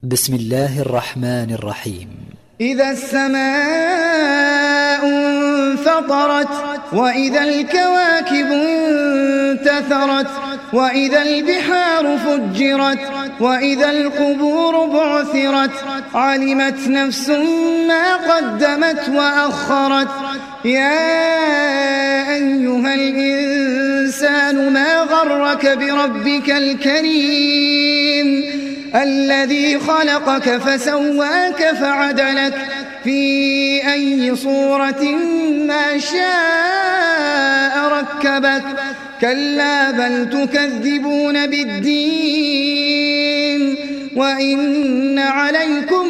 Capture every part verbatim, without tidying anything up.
بسم الله الرحمن الرحيم. إذا السماء انفطرت وإذا الكواكب انتثرت وإذا البحار فجرت وإذا القبور بعثرت علمت نفس ما قدمت وأخرت. يا أيها الإنسان ما غرك بربك الكريم الذي خلقك فسواك فعدلك في أي صورة ما شاء ركبك. كلا بل تكذبون بالدين وإن عليكم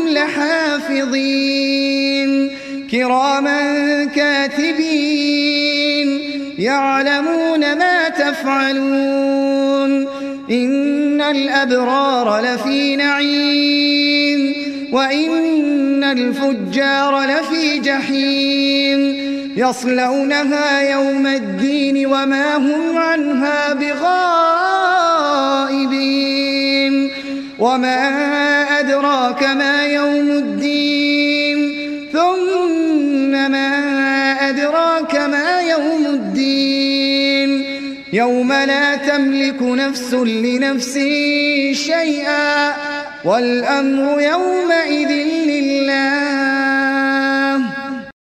لحافظين كراما كاتبين يعلمون ما تفعلون. إن الأبرار لفي نعيم وإن الفجار لفي جحيم يصلونها يوم الدين وما هم عنها بغائبين. وما أدراك ما يوم الدين ثم ما أدراك ما يوم الدين يوم لا تملك نفس لنفس شيئا والأمر يومئذ لله.